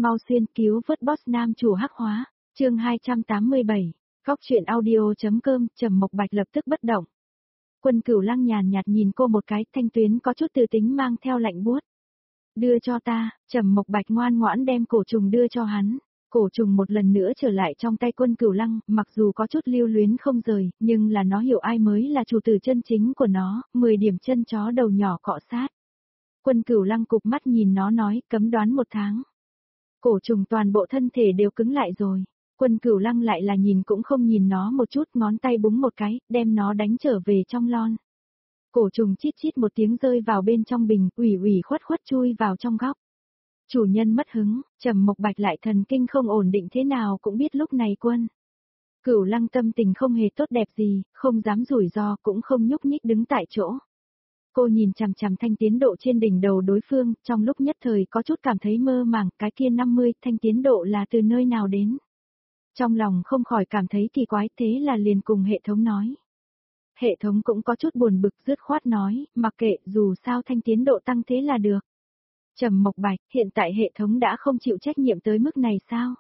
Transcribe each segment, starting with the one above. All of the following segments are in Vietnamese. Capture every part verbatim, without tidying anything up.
mau xuyên cứu vớt boss nam chủ hắc hóa, chương hai trăm tám mươi bảy, góc chuyện audio.com, Trầm Mộc Bạch lập tức bất động. Quân Cửu Lăng nhàn nhạt nhìn cô một cái, thanh tuyến có chút từ tính mang theo lạnh buốt. Đưa cho ta, Trầm Mộc Bạch ngoan ngoãn đem cổ trùng đưa cho hắn. Cổ trùng một lần nữa trở lại trong tay Quân Cửu Lăng, mặc dù có chút lưu luyến không rời, nhưng là nó hiểu ai mới là chủ tử chân chính của nó, mười điểm chân chó đầu nhỏ cọ sát. Quân Cửu Lăng cụp mắt nhìn nó nói, cấm đoán một tháng. Cổ trùng toàn bộ thân thể đều cứng lại rồi. Quân Cửu Lăng lại là nhìn cũng không nhìn nó một chút, ngón tay búng một cái, đem nó đánh trở về trong lon. Cổ trùng chít chít một tiếng rơi vào bên trong bình, ủy ủy khuất khuất chui vào trong góc. Chủ nhân mất hứng, Trầm Mộc Bạch lại thần kinh không ổn định thế nào cũng biết lúc này Quân Cửu Lăng tâm tình không hề tốt đẹp gì, không dám rủi ro cũng không nhúc nhích đứng tại chỗ. Cô nhìn chằm chằm thanh tiến độ trên đỉnh đầu đối phương, trong lúc nhất thời có chút cảm thấy mơ màng, cái kia năm mươi thanh tiến độ là từ nơi nào đến. Trong lòng không khỏi cảm thấy kỳ quái, thế là liền cùng hệ thống nói. Hệ thống cũng có chút buồn bực dứt khoát nói, mặc kệ, dù sao thanh tiến độ tăng thế là được. Trầm Mộc Bạch, hiện tại hệ thống đã không chịu trách nhiệm tới mức này sao?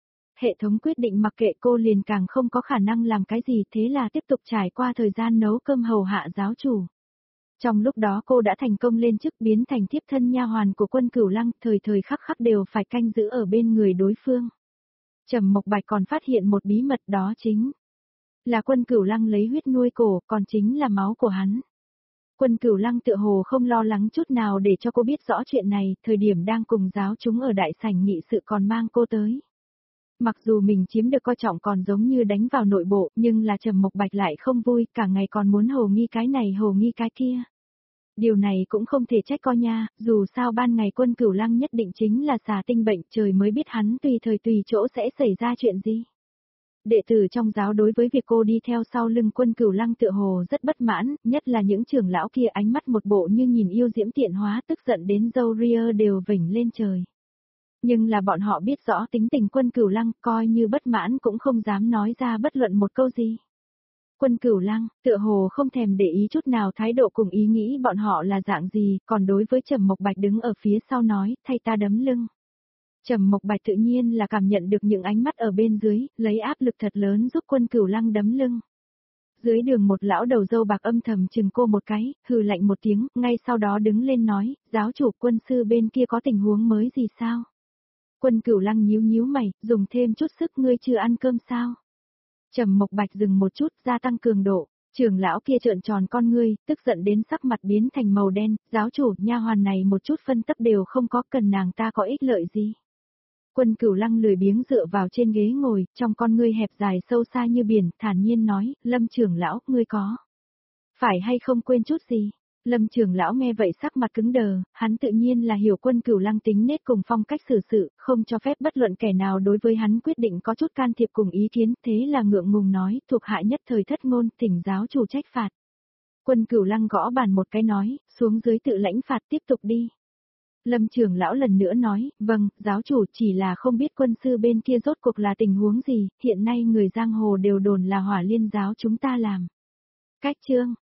Hệ thống quyết định mặc kệ cô liền càng không có khả năng làm cái gì, thế là tiếp tục trải qua thời gian nấu cơm hầu hạ giáo chủ. Trong lúc đó cô đã thành công lên chức biến thành tiếp thân nha hoàn của Quân Cửu Lăng, thời thời khắc khắc đều phải canh giữ ở bên người đối phương. Trầm Mộc Bạch còn phát hiện một bí mật, đó chính là Quân Cửu Lăng lấy huyết nuôi cổ, còn chính là máu của hắn. Quân Cửu Lăng tựa hồ không lo lắng chút nào để cho cô biết rõ chuyện này, thời điểm đang cùng giáo chúng ở đại sảnh nghị sự còn mang cô tới. Mặc dù mình chiếm được coi trọng còn giống như đánh vào nội bộ, nhưng là Trầm Mộc Bạch lại không vui, cả ngày còn muốn hồ nghi cái này hồ nghi cái kia. Điều này cũng không thể trách coi nha, dù sao ban ngày Quân Cửu Lăng nhất định chính là xà tinh bệnh, trời mới biết hắn tùy thời tùy chỗ sẽ xảy ra chuyện gì. Đệ tử trong giáo đối với việc cô đi theo sau lưng Quân Cửu Lăng tựa hồ rất bất mãn, nhất là những trưởng lão kia ánh mắt một bộ như nhìn yêu diễm tiện hóa, tức giận đến râu ria đều vểnh lên trời. Nhưng là bọn họ biết rõ tính tình Quân Cửu Lăng, coi như bất mãn cũng không dám nói ra bất luận một câu gì. Quân Cửu Lăng, tựa hồ không thèm để ý chút nào thái độ cùng ý nghĩ bọn họ là dạng gì, còn đối với Trầm Mộc Bạch đứng ở phía sau nói, thay ta đấm lưng. Trầm Mộc Bạch tự nhiên là cảm nhận được những ánh mắt ở bên dưới, lấy áp lực thật lớn giúp Quân Cửu Lăng đấm lưng. Dưới đường một lão đầu râu bạc âm thầm chừng cô một cái, hừ lạnh một tiếng, ngay sau đó đứng lên nói, giáo chủ Quân sư bên kia có tình huống mới gì sao? Quân Cửu Lăng nhíu nhíu mày, dùng thêm chút sức, ngươi chưa ăn cơm sao? Trầm Mộc Bạch dừng một chút, gia tăng cường độ. Trưởng lão kia trợn tròn con ngươi, tức giận đến sắc mặt biến thành màu đen, giáo chủ, nha hoàn này một chút phân tấp đều không có, cần nàng ta có ích lợi gì? Quân Cửu Lăng lười biếng dựa vào trên ghế ngồi, trong con ngươi hẹp dài sâu xa như biển, thản nhiên nói, Lâm trưởng lão, ngươi có phải hay không quên chút gì? Lâm trưởng lão nghe vậy sắc mặt cứng đờ, hắn tự nhiên là hiểu Quân Cửu Lăng tính nết cùng phong cách xử sự, không cho phép bất luận kẻ nào đối với hắn quyết định có chút can thiệp cùng ý kiến, thế là ngượng ngùng nói, thuộc hạ nhất thời thất ngôn, thỉnh giáo chủ trách phạt. Quân Cửu Lăng gõ bàn một cái nói, xuống dưới tự lãnh phạt, tiếp tục đi. Lâm trưởng lão lần nữa nói, vâng, giáo chủ, chỉ là không biết quân sư bên kia rốt cuộc là tình huống gì, hiện nay người giang hồ đều đồn là Hỏa Liên giáo chúng ta làm. Cách chương